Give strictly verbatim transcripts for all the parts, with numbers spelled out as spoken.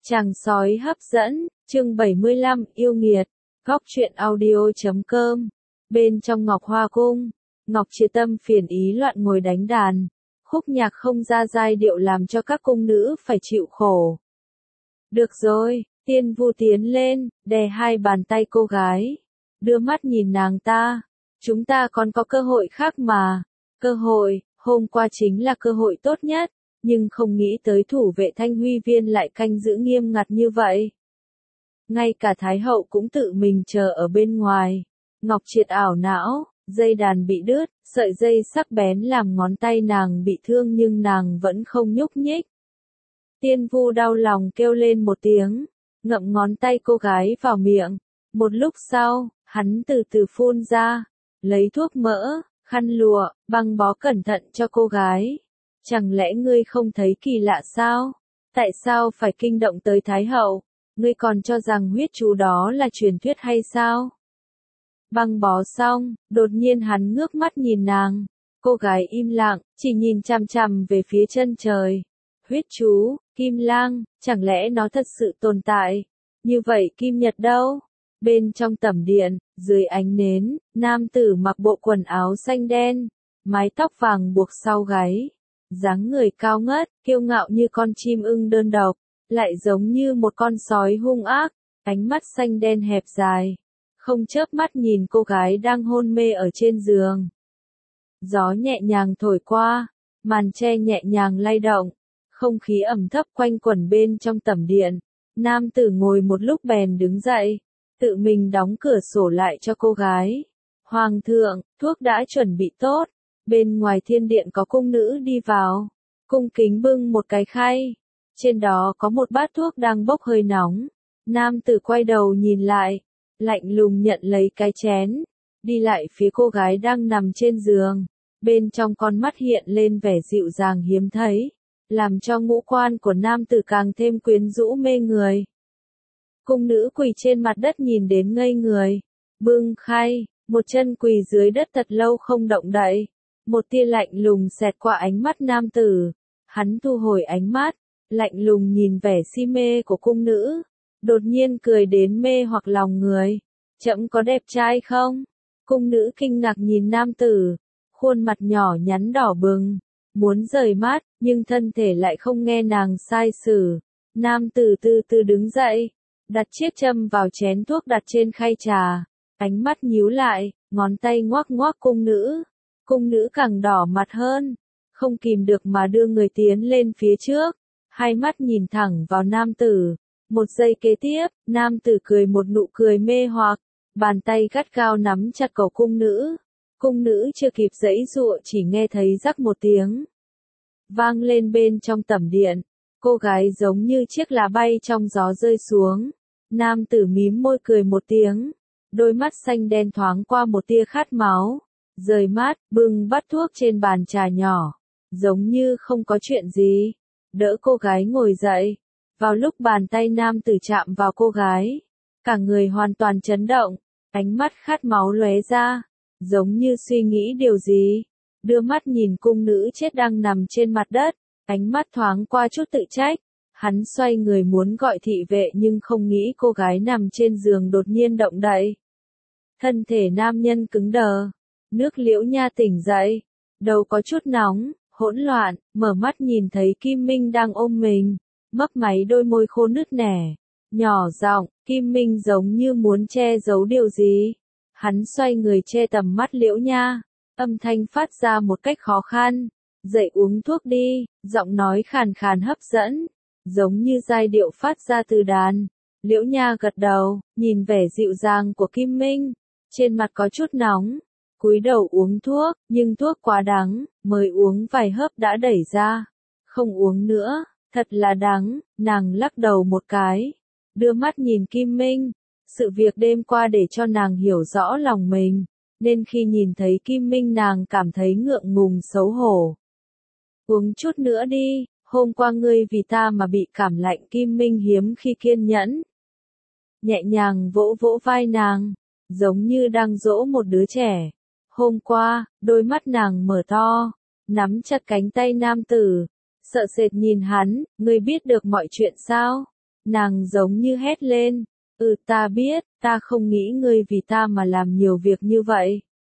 Chàng sói hấp dẫn, chương bảy mươi lăm, yêu nghiệt, góc truyện audio.com. Bên trong Ngọc Hoa Cung, Ngọc Triệt tâm phiền ý loạn ngồi đánh đàn, khúc nhạc không ra giai điệu làm cho các cung nữ phải chịu khổ. Được rồi, Tiên Vu tiến lên, đè hai bàn tay cô gái, đưa mắt nhìn nàng ta, chúng ta còn có cơ hội khác mà. Cơ hội, hôm qua chính là cơ hội tốt nhất, nhưng không nghĩ tới thủ vệ Thanh Huy Viên lại canh giữ nghiêm ngặt như vậy. Ngay cả Thái Hậu cũng tự mình chờ ở bên ngoài. Ngọc Triệt ảo não, dây đàn bị đứt, sợi dây sắc bén làm ngón tay nàng bị thương nhưng nàng vẫn không nhúc nhích. Tiên Vu đau lòng kêu lên một tiếng, ngậm ngón tay cô gái vào miệng. Một lúc sau, hắn từ từ phun ra, lấy thuốc mỡ, khăn lụa, băng bó cẩn thận cho cô gái. Chẳng lẽ ngươi không thấy kỳ lạ sao? Tại sao phải kinh động tới Thái Hậu? Ngươi còn cho rằng huyết chú đó là truyền thuyết hay sao? Băng bó xong, đột nhiên hắn ngước mắt nhìn nàng. Cô gái im lặng, chỉ nhìn chằm chằm về phía chân trời. Huyết chú, Kim Lang, chẳng lẽ nó thật sự tồn tại? Như vậy Kim Nhật đâu? Bên trong tẩm điện, dưới ánh nến, nam tử mặc bộ quần áo xanh đen, mái tóc vàng buộc sau gáy. Dáng người cao ngất, kiêu ngạo như con chim ưng đơn độc, lại giống như một con sói hung ác, ánh mắt xanh đen hẹp dài, không chớp mắt nhìn cô gái đang hôn mê ở trên giường. Gió nhẹ nhàng thổi qua, màn che nhẹ nhàng lay động, không khí ẩm thấp quanh quẩn bên trong tẩm điện. Nam tử ngồi một lúc bèn đứng dậy, tự mình đóng cửa sổ lại cho cô gái. Hoàng thượng, thuốc đã chuẩn bị tốt. Bên ngoài thiên điện có cung nữ đi vào, cung kính bưng một cái khay, trên đó có một bát thuốc đang bốc hơi nóng. Nam tử quay đầu nhìn lại, lạnh lùng nhận lấy cái chén, đi lại phía cô gái đang nằm trên giường, bên trong con mắt hiện lên vẻ dịu dàng hiếm thấy, làm cho ngũ quan của nam tử càng thêm quyến rũ mê người. Cung nữ quỳ trên mặt đất nhìn đến ngây người, bưng khay, một chân quỳ dưới đất thật lâu không động đậy. Một tia lạnh lùng xẹt qua ánh mắt nam tử, hắn thu hồi ánh mắt, lạnh lùng nhìn vẻ si mê của cung nữ, đột nhiên cười đến mê hoặc lòng người. Trẫm có đẹp trai không? Cung nữ kinh ngạc nhìn nam tử, khuôn mặt nhỏ nhắn đỏ bừng, muốn rời mắt, nhưng thân thể lại không nghe nàng sai sử. Nam tử từ từ đứng dậy, đặt chiếc châm vào chén thuốc đặt trên khay trà, ánh mắt nhíu lại, ngón tay ngoắc ngoắc cung nữ. Cung nữ càng đỏ mặt hơn, không kìm được mà đưa người tiến lên phía trước, hai mắt nhìn thẳng vào nam tử. Một giây kế tiếp, nam tử cười một nụ cười mê hoặc, bàn tay gắt gao nắm chặt cổ cung nữ. Cung nữ chưa kịp giãy giụa chỉ nghe thấy rắc một tiếng vang lên bên trong tẩm điện, cô gái giống như chiếc lá bay trong gió rơi xuống. Nam tử mím môi cười một tiếng, đôi mắt xanh đen thoáng qua một tia khát máu. Rời mắt, bưng bát thuốc trên bàn trà nhỏ, giống như không có chuyện gì, đỡ cô gái ngồi dậy. Vào lúc bàn tay nam tử chạm vào cô gái, cả người hoàn toàn chấn động, ánh mắt khát máu lóe ra, giống như suy nghĩ điều gì, đưa mắt nhìn cung nữ chết đang nằm trên mặt đất, ánh mắt thoáng qua chút tự trách. Hắn xoay người muốn gọi thị vệ nhưng không nghĩ cô gái nằm trên giường đột nhiên động đậy. Thân thể nam nhân cứng đờ. Nước Liễu Nha tỉnh dậy, đầu có chút nóng, hỗn loạn, mở mắt nhìn thấy Kim Minh đang ôm mình, mấp máy đôi môi khô nứt nẻ, nhỏ giọng, Kim Minh giống như muốn che giấu điều gì. Hắn xoay người che tầm mắt Liễu Nha, âm thanh phát ra một cách khó khăn, dậy uống thuốc đi, giọng nói khàn khàn hấp dẫn, giống như giai điệu phát ra từ đàn. Liễu Nha gật đầu, nhìn vẻ dịu dàng của Kim Minh, trên mặt có chút nóng. Cúi đầu uống thuốc, nhưng thuốc quá đắng, mới uống vài hớp đã đẩy ra. Không uống nữa, thật là đắng, nàng lắc đầu một cái, đưa mắt nhìn Kim Minh. Sự việc đêm qua để cho nàng hiểu rõ lòng mình, nên khi nhìn thấy Kim Minh nàng cảm thấy ngượng ngùng xấu hổ. Uống chút nữa đi, hôm qua ngươi vì ta mà bị cảm lạnh. Kim Minh hiếm khi kiên nhẫn, nhẹ nhàng vỗ vỗ vai nàng, giống như đang dỗ một đứa trẻ. Hôm qua, đôi mắt nàng mở to, nắm chặt cánh tay nam tử, sợ sệt nhìn hắn, ngươi biết được mọi chuyện sao? Nàng giống như hét lên, ừ ta biết, ta không nghĩ ngươi vì ta mà làm nhiều việc như vậy.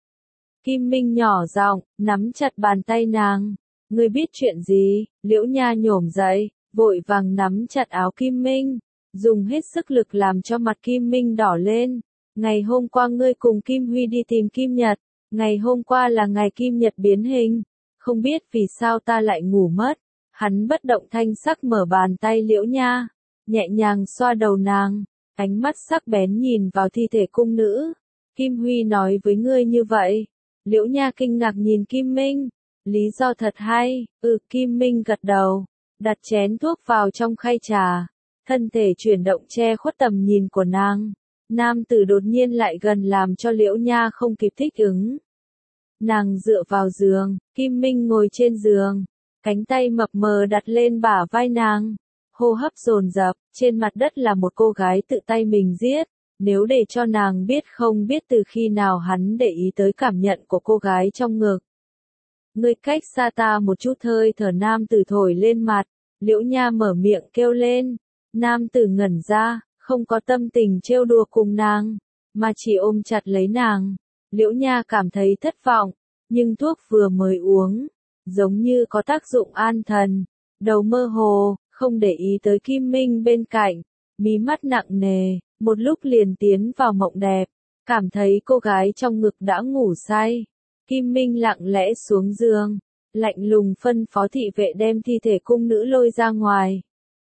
Kim Minh nhỏ giọng, nắm chặt bàn tay nàng, ngươi biết chuyện gì, Liễu Nha nhổm dậy, vội vàng nắm chặt áo Kim Minh, dùng hết sức lực làm cho mặt Kim Minh đỏ lên. Ngày hôm qua ngươi cùng Kim Huy đi tìm Kim Nhật, ngày hôm qua là ngày Kim Nhật biến hình, không biết vì sao ta lại ngủ mất. Hắn bất động thanh sắc mở bàn tay Liễu Nha, nhẹ nhàng xoa đầu nàng, ánh mắt sắc bén nhìn vào thi thể cung nữ. Kim Huy nói với ngươi như vậy. Liễu Nha kinh ngạc nhìn Kim Minh, lý do thật hay, ừ Kim Minh gật đầu, đặt chén thuốc vào trong khay trà, thân thể chuyển động che khuất tầm nhìn của nàng. Nam tử đột nhiên lại gần làm cho Liễu Nha không kịp thích ứng. Nàng dựa vào giường, Kim Minh ngồi trên giường, cánh tay mập mờ đặt lên bả vai nàng, hô hấp dồn dập, trên mặt đất là một cô gái tự tay mình giết. Nếu để cho nàng biết không biết từ khi nào hắn để ý tới cảm nhận của cô gái trong ngực. Ngươi cách xa ta một chút, hơi thở nam tử thổi lên mặt, Liễu Nha mở miệng kêu lên. Nam tử ngẩn ra, không có tâm tình trêu đùa cùng nàng, mà chỉ ôm chặt lấy nàng. Liễu Nha cảm thấy thất vọng, nhưng thuốc vừa mới uống, giống như có tác dụng an thần, đầu mơ hồ, không để ý tới Kim Minh bên cạnh, mí mắt nặng nề. Một lúc liền tiến vào mộng đẹp, cảm thấy cô gái trong ngực đã ngủ say. Kim Minh lặng lẽ xuống giường, lạnh lùng phân phó thị vệ đem thi thể cung nữ lôi ra ngoài.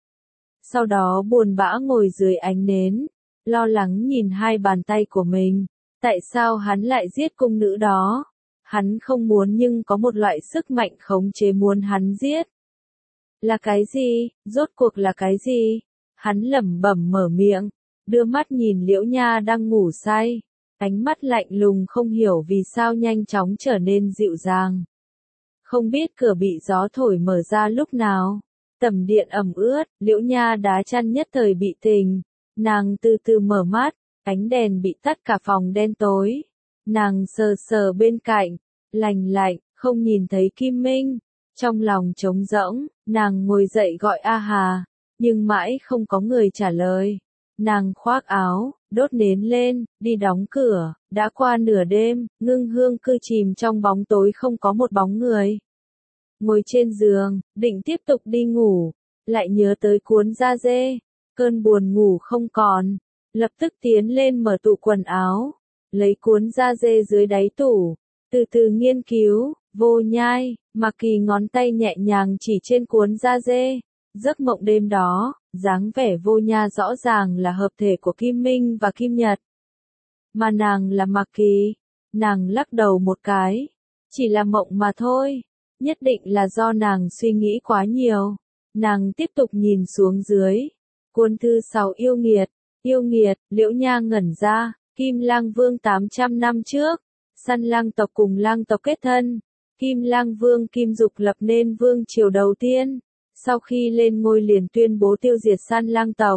Sau đó buồn bã ngồi dưới ánh nến, lo lắng nhìn hai bàn tay của mình. Tại sao hắn lại giết cung nữ đó? Hắn không muốn nhưng có một loại sức mạnh khống chế muốn hắn giết. Là cái gì? Rốt cuộc là cái gì? Hắn lẩm bẩm mở miệng. Đưa mắt nhìn Liễu Nha đang ngủ say, ánh mắt lạnh lùng không hiểu vì sao nhanh chóng trở nên dịu dàng. Không biết cửa bị gió thổi mở ra lúc nào, tầm điện ẩm ướt, Liễu Nha đá chăn nhất thời bị tỉnh, nàng từ từ mở mắt, ánh đèn bị tắt cả phòng đen tối. Nàng sờ sờ bên cạnh, lành lạnh, không nhìn thấy Kim Minh, trong lòng trống rỗng, nàng ngồi dậy gọi A Hà, nhưng mãi không có người trả lời. Nàng khoác áo, đốt nến lên, đi đóng cửa, đã qua nửa đêm, ngưng hương cư chìm trong bóng tối không có một bóng người. Ngồi trên giường, định tiếp tục đi ngủ, lại nhớ tới cuốn da dê, cơn buồn ngủ không còn, lập tức tiến lên mở tủ quần áo, lấy cuốn da dê dưới đáy tủ, từ từ nghiên cứu, Vô Nhai, Mạc Kỳ ngón tay nhẹ nhàng chỉ trên cuốn da dê. Giấc mộng đêm đó, dáng vẻ Vô Nha rõ ràng là hợp thể của Kim Minh và Kim Nhật. Mà nàng là Mạc Kỳ. Nàng lắc đầu một cái. Chỉ là mộng mà thôi. Nhất định là do nàng suy nghĩ quá nhiều. Nàng tiếp tục nhìn xuống dưới. Cuốn thư sáu yêu nghiệt. Yêu nghiệt, Liễu Nha ngẩn ra. Kim Lang Vương tám trăm năm trước. Săn lang tộc cùng lang tộc kết thân. Kim Lang Vương Kim Dục lập nên vương triều đầu tiên. Sau khi lên ngôi liền tuyên bố tiêu diệt Săn lang tộc.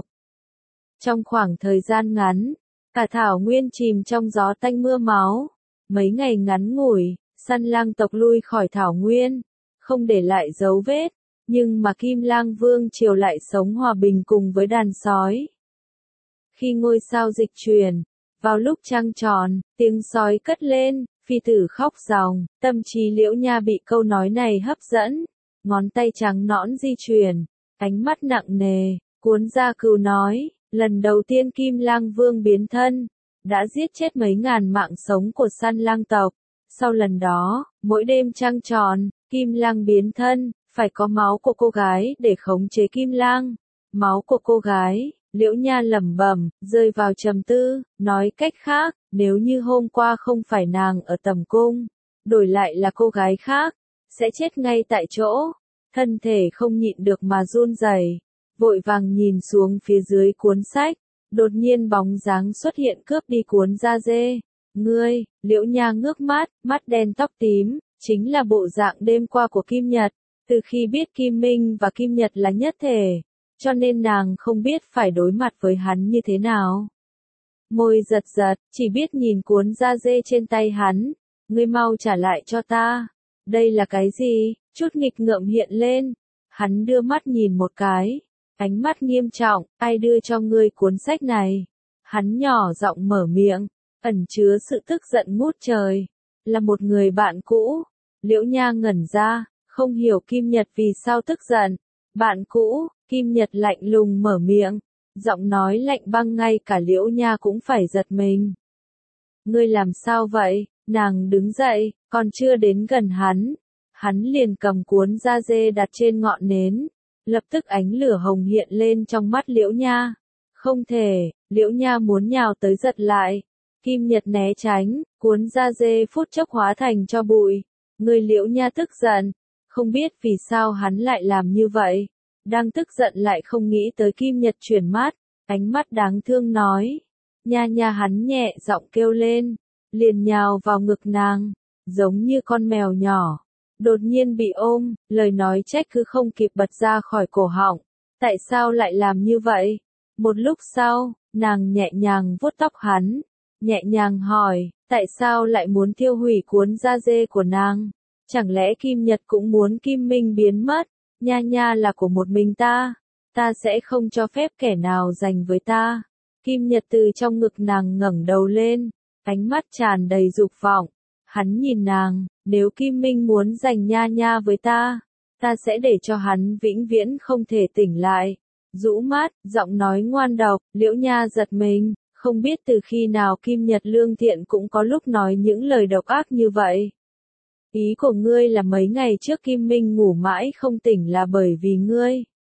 Trong khoảng thời gian ngắn, cả thảo nguyên chìm trong gió tanh mưa máu. Mấy ngày ngắn ngủi, Săn lang tộc lui khỏi thảo nguyên, không để lại dấu vết, nhưng mà Kim Lang Vương triều lại sống hòa bình cùng với đàn sói. Khi ngôi sao dịch chuyển, vào lúc trăng tròn, tiếng sói cất lên, phi tử khóc ròng, tâm trí Liễu Nha bị câu nói này hấp dẫn. Ngón tay trắng nõn di chuyển, ánh mắt nặng nề, cuốn ra cừu nói, lần đầu tiên Kim Lang Vương biến thân, đã giết chết mấy ngàn mạng sống của Săn lang tộc. Sau lần đó, mỗi đêm trăng tròn, Kim Lang biến thân, phải có máu của cô gái để khống chế Kim Lang. Máu của cô gái, Liễu Nha lẩm bẩm, rơi vào trầm tư, nói cách khác, nếu như hôm qua không phải nàng ở tầm cung, đổi lại là cô gái khác, sẽ chết ngay tại chỗ. Thân thể không nhịn được mà run rẩy, vội vàng nhìn xuống phía dưới cuốn sách, đột nhiên bóng dáng xuất hiện cướp đi cuốn da dê. Ngươi, Liễu Nha ngước mắt, mắt đen tóc tím, chính là bộ dạng đêm qua của Kim Nhật. Từ khi biết Kim Minh và Kim Nhật là nhất thể, cho nên nàng không biết phải đối mặt với hắn như thế nào. Môi giật giật, chỉ biết nhìn cuốn da dê trên tay hắn. Ngươi mau trả lại cho ta. Đây là cái gì? Chút nghịch ngợm hiện lên. Hắn đưa mắt nhìn một cái. ánh mắt nghiêm trọng, ai đưa cho ngươi cuốn sách này? Hắn nhỏ giọng mở miệng, ẩn chứa sự tức giận ngút trời. Là một người bạn cũ. Liễu Nha ngẩn ra, không hiểu Kim Nhật vì sao tức giận. Bạn cũ, Kim Nhật lạnh lùng mở miệng, giọng nói lạnh băng ngay cả Liễu Nha cũng phải giật mình. Ngươi làm sao vậy? Nàng đứng dậy, còn chưa đến gần hắn. Hắn liền cầm cuốn da dê đặt trên ngọn nến. Lập tức ánh lửa hồng hiện lên trong mắt Liễu Nha. Không thể, Liễu Nha muốn nhào tới giật lại. Kim Nhật né tránh, cuốn da dê phút chốc hóa thành cho bụi. Người Liễu Nha tức giận, không biết vì sao hắn lại làm như vậy. Đang tức giận lại không nghĩ tới Kim Nhật chuyển mắt, ánh mắt đáng thương nói. Nha nha hắn nhẹ giọng kêu lên, liền nhào vào ngực nàng, giống như con mèo nhỏ. Đột nhiên bị ôm, lời nói trách cứ không kịp bật ra khỏi cổ họng. Tại sao lại làm như vậy? Một lúc sau, nàng nhẹ nhàng vuốt tóc hắn, nhẹ nhàng hỏi, tại sao lại muốn tiêu hủy cuốn da dê của nàng? Chẳng lẽ Kim Nhật cũng muốn Kim Minh biến mất? Nha nha là của một mình ta, ta sẽ không cho phép kẻ nào giành với ta. Kim Nhật từ trong ngực nàng ngẩng đầu lên, ánh mắt tràn đầy dục vọng. Hắn nhìn nàng, nếu Kim Minh muốn giành nha nha với ta, ta sẽ để cho hắn vĩnh viễn không thể tỉnh lại. Rũ mắt, giọng nói ngoan độc, Liễu Nha giật mình, không biết từ khi nào Kim Nhật lương thiện cũng có lúc nói những lời độc ác như vậy. Ý của ngươi là mấy ngày trước Kim Minh ngủ mãi không tỉnh là bởi vì ngươi.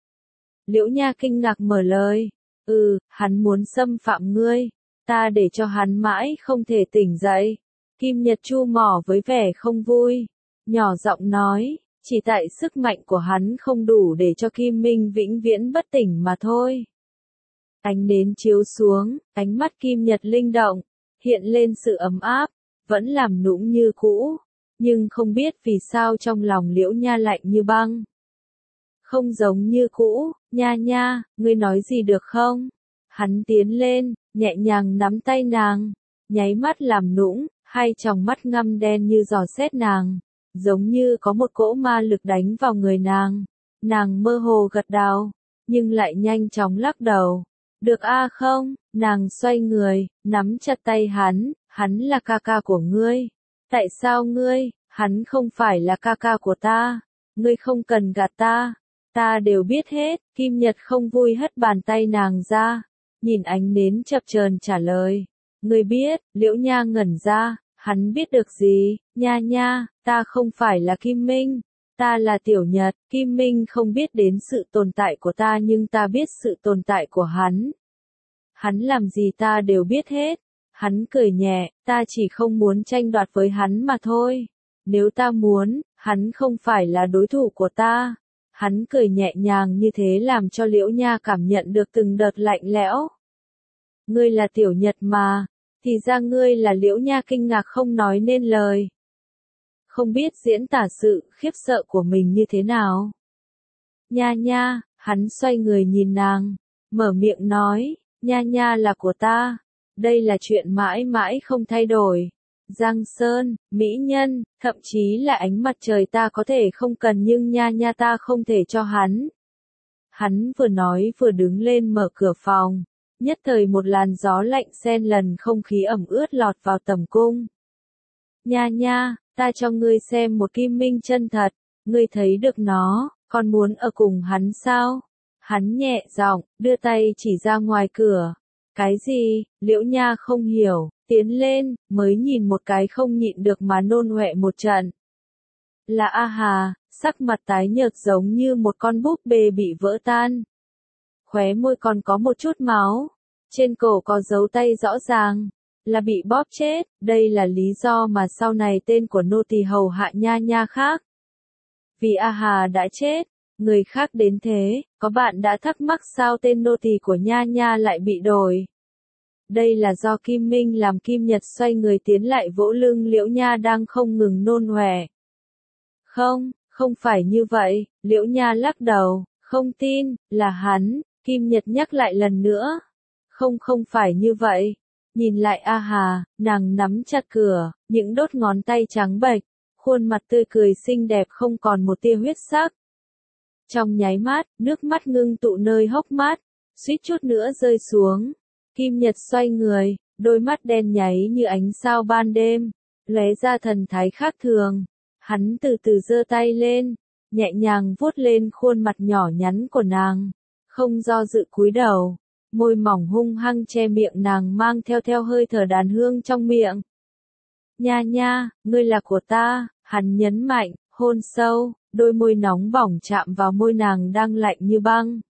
Liễu Nha kinh ngạc mở lời, ừ, hắn muốn xâm phạm ngươi, ta để cho hắn mãi không thể tỉnh dậy. Kim Nhật chu mỏ với vẻ không vui, nhỏ giọng nói, chỉ tại sức mạnh của hắn không đủ để cho Kim Minh vĩnh viễn bất tỉnh mà thôi. Ánh nến chiếu xuống, ánh mắt Kim Nhật linh động, hiện lên sự ấm áp, vẫn làm nũng như cũ, nhưng không biết vì sao trong lòng Liễu Nha lạnh như băng. Không giống như cũ, Nha nha, ngươi nói gì được không? Hắn tiến lên, nhẹ nhàng nắm tay nàng, nháy mắt làm nũng, hai tròng mắt ngăm đen như dò xét nàng, giống như có một cỗ ma lực đánh vào người nàng. Nàng mơ hồ gật đầu, nhưng lại nhanh chóng lắc đầu. Được a không? Nàng xoay người, nắm chặt tay hắn, hắn là ca ca của ngươi. Tại sao ngươi? Hắn không phải là ca ca của ta. Ngươi không cần gạt ta. Ta đều biết hết. Kim Nhật không vui hất bàn tay nàng ra, nhìn ánh nến chập chờn trả lời. Ngươi biết? Liễu Nha ngẩn ra, hắn biết được gì? Nha nha, ta không phải là Kim Minh. Ta là Tiểu Nhật. Kim Minh không biết đến sự tồn tại của ta nhưng ta biết sự tồn tại của hắn. Hắn làm gì ta đều biết hết. Hắn cười nhẹ, ta chỉ không muốn tranh đoạt với hắn mà thôi. Nếu ta muốn, hắn không phải là đối thủ của ta. Hắn cười nhẹ nhàng như thế làm cho Liễu Nha cảm nhận được từng đợt lạnh lẽo. Ngươi là Tiểu Nhật mà, thì ra ngươi là Liễu Nha kinh ngạc không nói nên lời. Không biết diễn tả sự khiếp sợ của mình như thế nào. Nha nha, hắn xoay người nhìn nàng, mở miệng nói, nha nha là của ta. Đây là chuyện mãi mãi không thay đổi. Giang Sơn, mỹ nhân, thậm chí là ánh mặt trời ta có thể không cần nhưng nha nha ta không thể cho hắn. Hắn vừa nói vừa đứng lên mở cửa phòng. Nhất thời một làn gió lạnh xen lần không khí ẩm ướt lọt vào tầm cung. Nha nha, ta cho ngươi xem một Kim Minh chân thật, ngươi thấy được nó, còn muốn ở cùng hắn sao? Hắn nhẹ giọng, đưa tay chỉ ra ngoài cửa. Cái gì? Liễu Nha không hiểu, tiến lên, mới nhìn một cái không nhịn được mà nôn ọe một trận. Là A Hà, sắc mặt tái nhợt giống như một con búp bê bị vỡ tan. Khóe môi còn có một chút máu, trên cổ có dấu tay rõ ràng, là bị bóp chết, đây là lý do mà sau này tên của nô tỳ hầu hạ Nha nha khác. Vì A Hà đã chết, người khác đến thế, có bạn đã thắc mắc sao tên nô tỳ của Nha nha lại bị đổi. Đây là do Kim Minh làm. Kim Nhật xoay người tiến lại vỗ lưng Liễu Nha đang không ngừng nôn ọe. Không, không phải như vậy, Liễu Nha lắc đầu, không tin, là hắn. Kim Nhật nhắc lại lần nữa. Không không phải như vậy. Nhìn lại A Hà, nàng nắm chặt cửa, những đốt ngón tay trắng bệch, khuôn mặt tươi cười xinh đẹp không còn một tia huyết sắc. Trong nháy mắt, nước mắt ngưng tụ nơi hốc mắt, suýt chút nữa rơi xuống. Kim Nhật xoay người, đôi mắt đen nháy như ánh sao ban đêm, lóe ra thần thái khác thường. Hắn từ từ giơ tay lên, nhẹ nhàng vuốt lên khuôn mặt nhỏ nhắn của nàng, không do dự cúi đầu, môi mỏng hung hăng che miệng nàng mang theo theo hơi thở đàn hương trong miệng. Nha nha, ngươi là của ta, hắn nhấn mạnh, hôn sâu, đôi môi nóng bỏng chạm vào môi nàng đang lạnh như băng.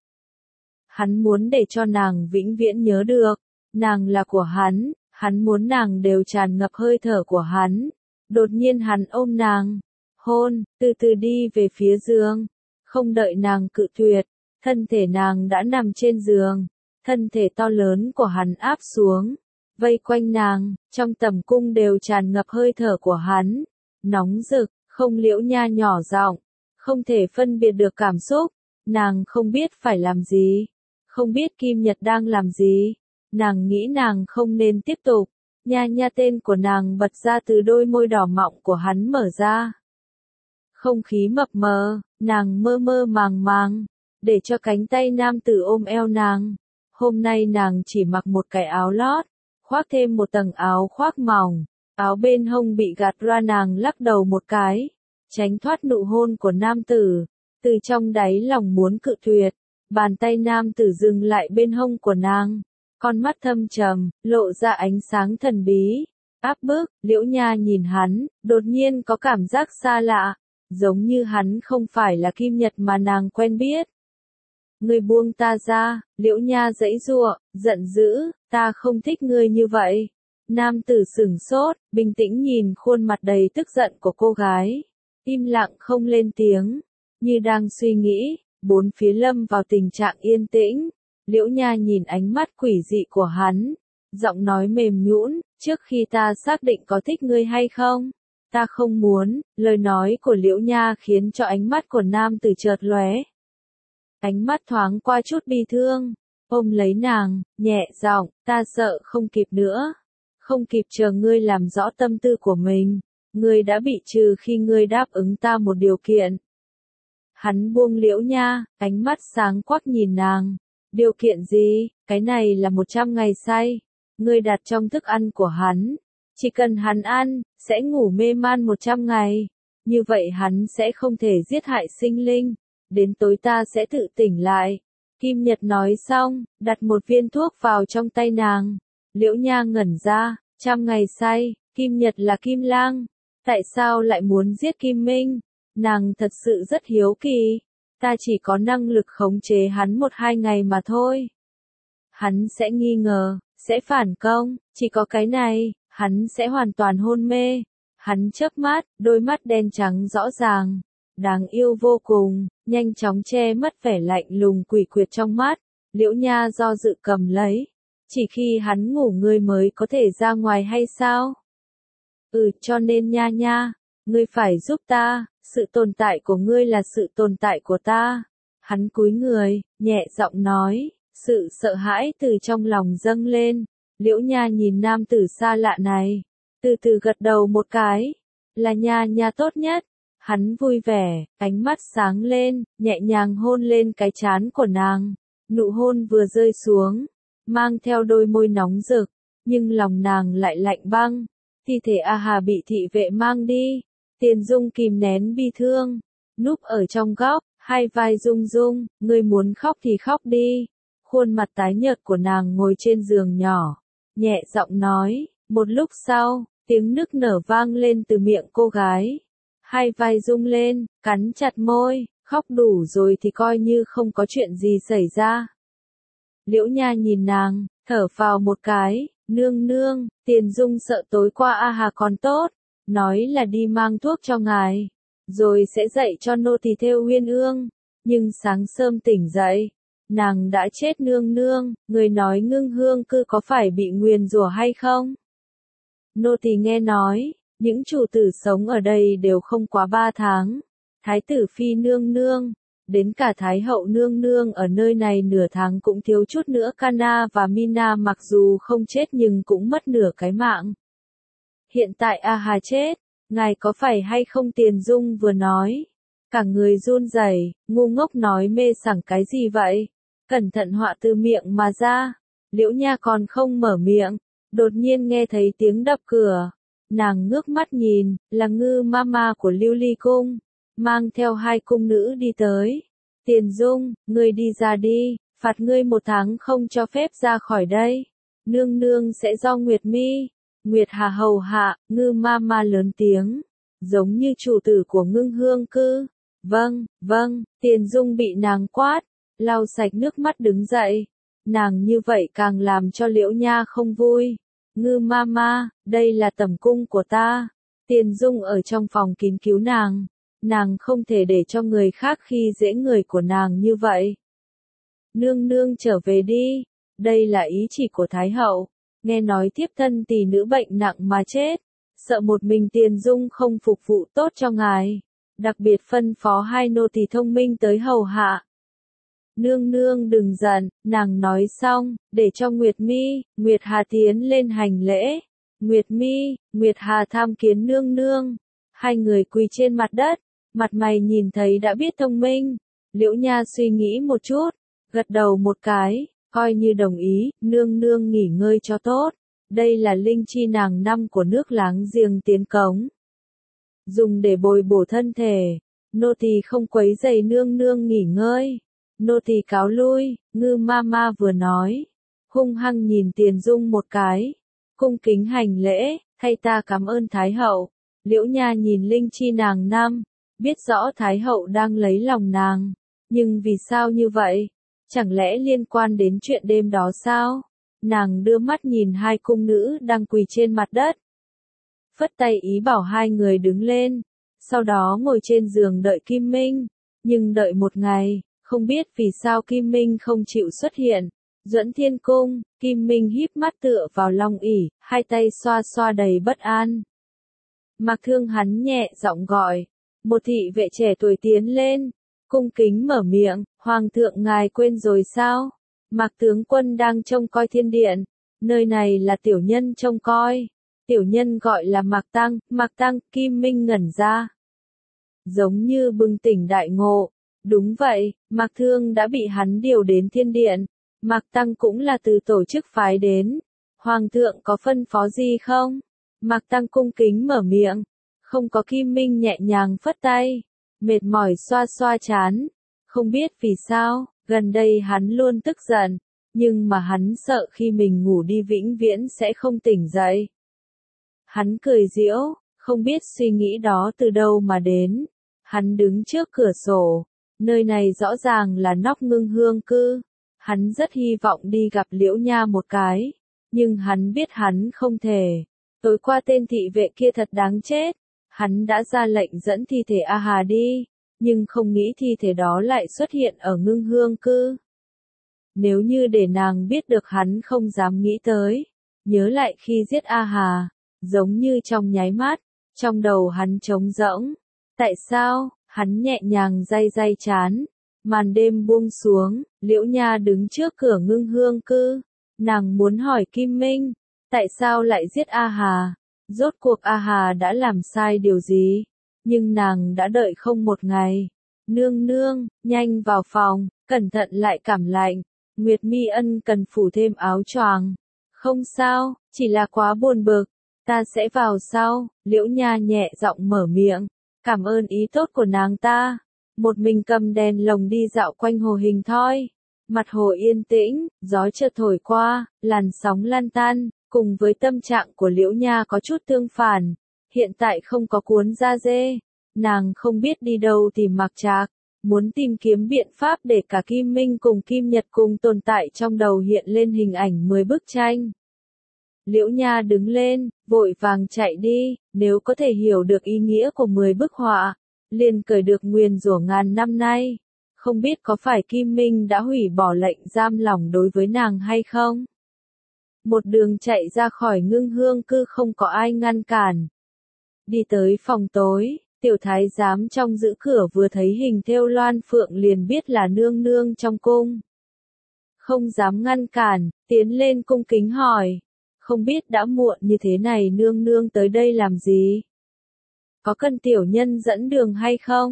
Hắn muốn để cho nàng vĩnh viễn nhớ được, nàng là của hắn, hắn muốn nàng đều tràn ngập hơi thở của hắn. Đột nhiên hắn ôm nàng, hôn, từ từ đi về phía giường, không đợi nàng cự tuyệt, thân thể nàng đã nằm trên giường, thân thể to lớn của hắn áp xuống, vây quanh nàng, trong tầm cung đều tràn ngập hơi thở của hắn, nóng rực, không Liễu Nha nhỏ giọng, không thể phân biệt được cảm xúc, nàng không biết phải làm gì, không biết Kim Nhật đang làm gì, nàng nghĩ nàng không nên tiếp tục. Nha nha tên của nàng bật ra từ đôi môi đỏ mọng của hắn mở ra. Không khí mập mờ, nàng mơ mơ màng màng, để cho cánh tay nam tử ôm eo nàng. Hôm nay nàng chỉ mặc một cái áo lót, khoác thêm một tầng áo khoác mỏng, áo bên hông bị gạt ra, nàng lắc đầu một cái, tránh thoát nụ hôn của nam tử, từ trong đáy lòng muốn cự tuyệt, bàn tay nam tử dừng lại bên hông của nàng. Con mắt thâm trầm, lộ ra ánh sáng thần bí, áp bức. Liễu Nha nhìn hắn, đột nhiên có cảm giác xa lạ, giống như hắn không phải là Kim Nhật mà nàng quen biết. Ngươi buông ta ra, Liễu Nha giãy giụa, giận dữ, ta không thích ngươi như vậy. Nam tử sửng sốt, bình tĩnh nhìn khuôn mặt đầy tức giận của cô gái, im lặng không lên tiếng, như đang suy nghĩ. Bốn phía lâm vào tình trạng yên tĩnh. Liễu Nha nhìn ánh mắt quỷ dị của hắn, giọng nói mềm nhũn, trước khi ta xác định có thích ngươi hay không, ta không muốn. Lời nói của Liễu Nha khiến cho ánh mắt của nam tử chợt lóe. Ánh mắt thoáng qua chút bi thương, ôm lấy nàng, nhẹ giọng, ta sợ không kịp nữa, không kịp chờ ngươi làm rõ tâm tư của mình, ngươi đã bị trừ khi ngươi đáp ứng ta một điều kiện. Hắn buông Liễu Nha, ánh mắt sáng quắc nhìn nàng. Điều kiện gì? Cái này là một trăm ngày say. Ngươi đặt trong thức ăn của hắn. Chỉ cần hắn ăn, sẽ ngủ mê man một trăm ngày. Như vậy hắn sẽ không thể giết hại sinh linh. Đến tối ta sẽ tự tỉnh lại. Kim Nhật nói xong, đặt một viên thuốc vào trong tay nàng. Liễu Nha ngẩn ra, trăm ngày say, Kim Nhật là Kim Lang. Tại sao lại muốn giết Kim Minh? Nàng thật sự rất hiếu kỳ. Ta chỉ có năng lực khống chế hắn một hai ngày mà thôi. Hắn sẽ nghi ngờ, sẽ phản công, chỉ có cái này, hắn sẽ hoàn toàn hôn mê. Hắn chớp mắt, đôi mắt đen trắng rõ ràng, đáng yêu vô cùng, nhanh chóng che mất vẻ lạnh lùng quỷ quyệt trong mắt. Liễu Nha do dự cầm lấy. Chỉ khi hắn ngủ ngươi mới có thể ra ngoài hay sao? Ừ, cho nên Nha Nha, ngươi phải giúp ta. Sự tồn tại của ngươi là sự tồn tại của ta. Hắn cúi người, nhẹ giọng nói, sự sợ hãi từ trong lòng dâng lên. Liễu Nha nhìn nam tử xa lạ này, từ từ gật đầu một cái, là Nha Nha tốt nhất. Hắn vui vẻ, ánh mắt sáng lên, nhẹ nhàng hôn lên cái trán của nàng. Nụ hôn vừa rơi xuống, mang theo đôi môi nóng rực, nhưng lòng nàng lại lạnh băng. Thi thể A Hà bị thị vệ mang đi. Tiền Dung kìm nén bi thương, núp ở trong góc, hai vai rung rung, ngươi muốn khóc thì khóc đi. Khuôn mặt tái nhợt của nàng ngồi trên giường nhỏ, nhẹ giọng nói. Một lúc sau, tiếng nức nở vang lên từ miệng cô gái. Hai vai rung lên, cắn chặt môi, khóc đủ rồi thì coi như không có chuyện gì xảy ra. Liễu Nha nhìn nàng, thở phào một cái, nương nương, Tiền Dung sợ tối qua A Hà còn tốt. Nói là đi mang thuốc cho ngài, rồi sẽ dạy cho nô tỳ thêu uyên ương, nhưng sáng sớm tỉnh dậy, nàng đã chết nương nương. Người nói Ngưng Hương Cư có phải bị nguyền rủa hay không? Nô tỳ nghe nói, những chủ tử sống ở đây đều không quá ba tháng. Thái tử phi nương nương, đến cả thái hậu nương nương ở nơi này nửa tháng cũng thiếu chút nữa. Kana và Mina mặc dù không chết nhưng cũng mất nửa cái mạng. Hiện tại A Hà chết, ngài có phải hay không? Tiền Dung vừa nói, cả người run rẩy, ngu ngốc nói mê sảng cái gì vậy? Cẩn thận họa từ miệng mà ra. Liễu Nha còn không mở miệng, đột nhiên nghe thấy tiếng đập cửa. Nàng ngước mắt nhìn, là Ngư Mama của Lưu Ly Cung, mang theo hai cung nữ đi tới. Tiền Dung, ngươi đi ra đi, phạt ngươi một tháng không cho phép ra khỏi đây. Nương nương sẽ do Nguyệt Mi, Nguyệt Hà hầu hạ. Ngư Mama lớn tiếng, giống như chủ tử của Ngưng Hương Cư. Vâng, vâng. Tiền Dung bị nàng quát, lau sạch nước mắt đứng dậy. Nàng như vậy càng làm cho Liễu Nha không vui. Ngư Mama, đây là tẩm cung của ta. Tiền Dung ở trong phòng kín cứu nàng. Nàng không thể để cho người khác khi dễ người của nàng như vậy. Nương nương trở về đi. Đây là ý chỉ của Thái hậu. Nghe nói thiếp thân tỷ nữ bệnh nặng mà chết. Sợ một mình Tiền Dung không phục vụ tốt cho ngài. Đặc biệt phân phó hai nô tỳ thông minh tới hầu hạ. Nương nương đừng giận, nàng nói xong, để cho Nguyệt Mi, Nguyệt Hà tiến lên hành lễ. Nguyệt Mi, Nguyệt Hà tham kiến nương nương. Hai người quỳ trên mặt đất, mặt mày nhìn thấy đã biết thông minh. Liễu Nha suy nghĩ một chút, gật đầu một cái, coi như đồng ý. Nương nương nghỉ ngơi cho tốt. Đây là linh chi nàng năm của nước láng giềng tiến cống, dùng để bồi bổ thân thể. Nô tỳ không quấy rầy nương nương nghỉ ngơi. Nô tỳ cáo lui. Ngư Mama vừa nói, hung hăng nhìn Tiền Dung một cái, cung kính hành lễ, thay ta cảm ơn Thái hậu. Liễu Nha nhìn linh chi nàng năm, biết rõ Thái hậu đang lấy lòng nàng, nhưng vì sao như vậy? Chẳng lẽ liên quan đến chuyện đêm đó sao? Nàng đưa mắt nhìn hai cung nữ đang quỳ trên mặt đất, phất tay ý bảo hai người đứng lên, sau đó ngồi trên giường đợi Kim Minh. Nhưng đợi một ngày, không biết vì sao Kim Minh không chịu xuất hiện. Duẫn Thiên Cung, Kim Minh híp mắt tựa vào long ỷ, hai tay xoa xoa đầy bất an. Mạc Thương hắn nhẹ giọng gọi, một thị vệ trẻ tuổi tiến lên, cung kính mở miệng, Hoàng thượng ngài quên rồi sao? Mạc tướng quân đang trông coi thiên điện, nơi này là tiểu nhân trông coi. Tiểu nhân gọi là Mạc Tăng. Mạc Tăng. Kim Minh ngẩn ra, giống như bừng tỉnh đại ngộ. Đúng vậy, Mạc Thương đã bị hắn điều đến thiên điện. Mạc Tăng cũng là từ tổ chức phái đến. Hoàng thượng có phân phó gì không? Mạc Tăng cung kính mở miệng. Không có. Kim Minh nhẹ nhàng phất tay, mệt mỏi xoa xoa trán. Không biết vì sao, gần đây hắn luôn tức giận, nhưng mà hắn sợ khi mình ngủ đi vĩnh viễn sẽ không tỉnh dậy. Hắn cười giễu, không biết suy nghĩ đó từ đâu mà đến. Hắn đứng trước cửa sổ, nơi này rõ ràng là nóc Ngưng Hương Cư. Hắn rất hy vọng đi gặp Liễu Nha một cái, nhưng hắn biết hắn không thể. Tối qua tên thị vệ kia thật đáng chết. Hắn đã ra lệnh dẫn thi thể A Hà đi, nhưng không nghĩ thi thể đó lại xuất hiện ở Ngưng Hương Cư. Nếu như để nàng biết được hắn không dám nghĩ tới. Nhớ lại khi giết A Hà, giống như trong nháy mắt, trong đầu hắn trống rỗng. Tại sao? Hắn nhẹ nhàng day day trán. Màn đêm buông xuống, Liễu Nha đứng trước cửa Ngưng Hương Cư. Nàng muốn hỏi Kim Minh, tại sao lại giết A Hà? Rốt cuộc A Hà đã làm sai điều gì? Nhưng nàng đã đợi không một ngày. Nương nương, nhanh vào phòng, cẩn thận lại cảm lạnh. Nguyệt Mi ân cần phủ thêm áo choàng. Không sao, chỉ là quá buồn bực. Ta sẽ vào sau. Liễu Nha nhẹ giọng mở miệng. Cảm ơn ý tốt của nàng ta. Một mình cầm đèn lồng đi dạo quanh hồ Hình Thoi. Mặt hồ yên tĩnh, gió chợt thổi qua, làn sóng lan tan. Cùng với tâm trạng của Liễu Nha có chút tương phản. Hiện tại không có cuốn da dê. Nàng không biết đi đâu tìm Mạc Trạc. Muốn tìm kiếm biện pháp để cả Kim Minh cùng Kim Nhật cùng tồn tại trong đầu hiện lên hình ảnh mười bức tranh. Liễu Nha đứng lên, vội vàng chạy đi. Nếu có thể hiểu được ý nghĩa của mười bức họa, liền cởi được nguyền rủa ngàn năm nay. Không biết có phải Kim Minh đã hủy bỏ lệnh giam lỏng đối với nàng hay không? Một đường chạy ra khỏi Ngưng Hương Cư không có ai ngăn cản. Đi tới phòng tối, tiểu thái giám trong giữ cửa vừa thấy hình thêu loan phượng liền biết là nương nương trong cung. Không dám ngăn cản, tiến lên cung kính hỏi. Không biết đã muộn như thế này nương nương tới đây làm gì? Có cần tiểu nhân dẫn đường hay không?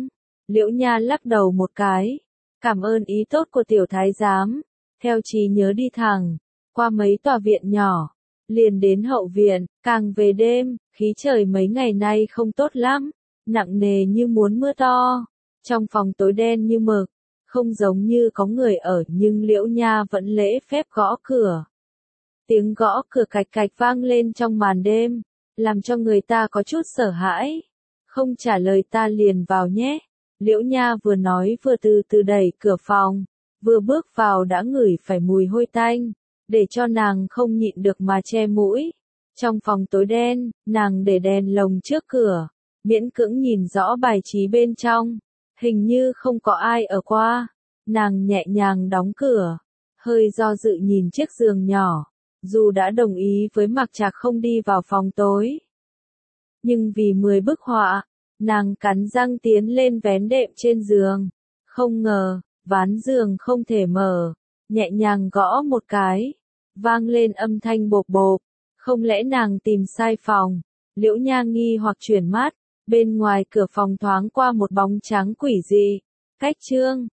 Liễu Nha lắc đầu một cái. Cảm ơn ý tốt của tiểu thái giám. Theo trí nhớ đi thẳng, qua mấy tòa viện nhỏ, liền đến hậu viện, càng về đêm, khí trời mấy ngày nay không tốt lắm, nặng nề như muốn mưa to. Trong phòng tối đen như mực, không giống như có người ở nhưng Liễu Nha vẫn lễ phép gõ cửa. Tiếng gõ cửa cạch cạch vang lên trong màn đêm, làm cho người ta có chút sợ hãi. Không trả lời ta liền vào nhé. Liễu Nha vừa nói vừa từ từ đẩy cửa phòng, vừa bước vào đã ngửi phải mùi hôi tanh, để cho nàng không nhịn được mà che mũi. Trong phòng tối đen, nàng để đèn lồng trước cửa, miễn cưỡng nhìn rõ bài trí bên trong, hình như không có ai ở qua. Nàng nhẹ nhàng đóng cửa, hơi do dự nhìn chiếc giường nhỏ, dù đã đồng ý với Mạc Trạc không đi vào phòng tối. Nhưng vì mười bức họa, nàng cắn răng tiến lên vén đệm trên giường. Không ngờ, ván giường không thể mở, nhẹ nhàng gõ một cái, vang lên âm thanh bộp bộp. Không lẽ nàng tìm sai phòng? Liễu Nha nghi hoặc chuyển mắt, bên ngoài cửa phòng thoáng qua một bóng trắng quỷ dị. Cách chương